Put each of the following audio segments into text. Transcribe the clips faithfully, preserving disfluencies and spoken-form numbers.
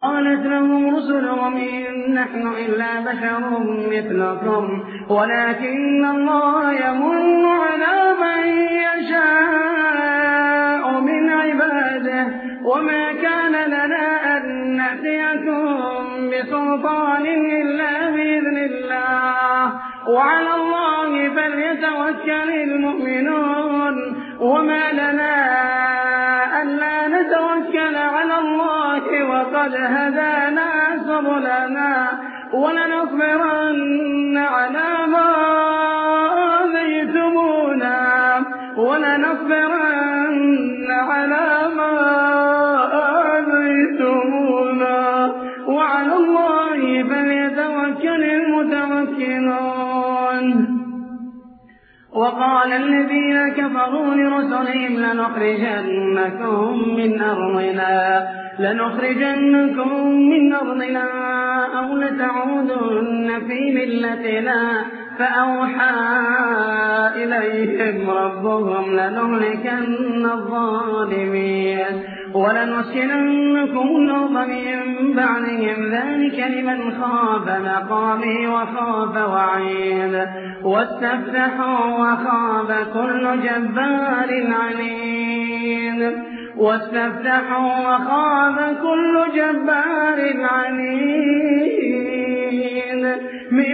قالت لهم رسلهم إن نحن إلا بشر مثلكم ولكن الله يمن على من يشاء من عباده وما كان لنا أن نأتيكم بسلطان إلا بإذن الله وعلى الله فليتوكل المؤمنون وما لنا ألا نتوكل على الله وقد هدانا سبلنا ولنصبرن على ما آذيتمونا ولنصبرن على ما آذيتمونا وعلى الله فليتوكل المتوكلون. وقال الذين كفروا لرسلهم لنخرجنكم من أرضنا لنخرجنكم من أرضنا أو لتعودن في ملتنا فأوحى إليهم ربهم لنهلكن الظالمين ولنسكننكم الأرض من بعدهم ذلك لمن خاف مقامي وخاف وعيد واستفتحوا وخاب كل جبار عنيد واستفتحوا وخاب كل جبار عنيد من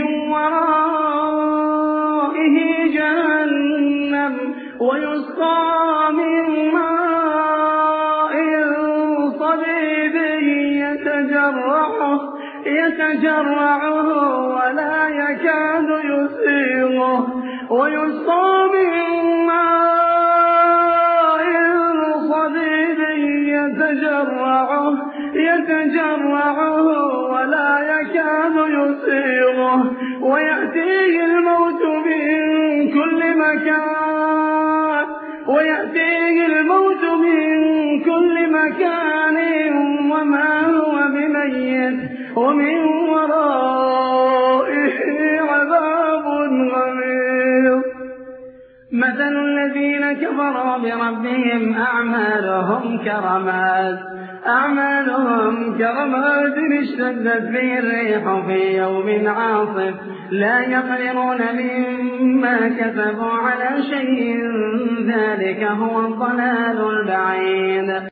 ورائه جهنم ويسقى من ماء صديد يتجرعه يتجرعه ولا يكاد يسيغه ويسقى من ماء صديد يتجرعه يتجرعه ولا يكاد يسيغه ويأتيه الموت من كل مكان ويأتيه الموت من كل مكان وما هو بميت ومن ورائه عذاب غليظ. مثل الذين كفروا بربهم أعمالهم كرماد أعمالهم كرماد اشتدت به الريح في يوم عاصف لا يقدرون مما كسبوا على شيء ذلك هو الضلال البعيد.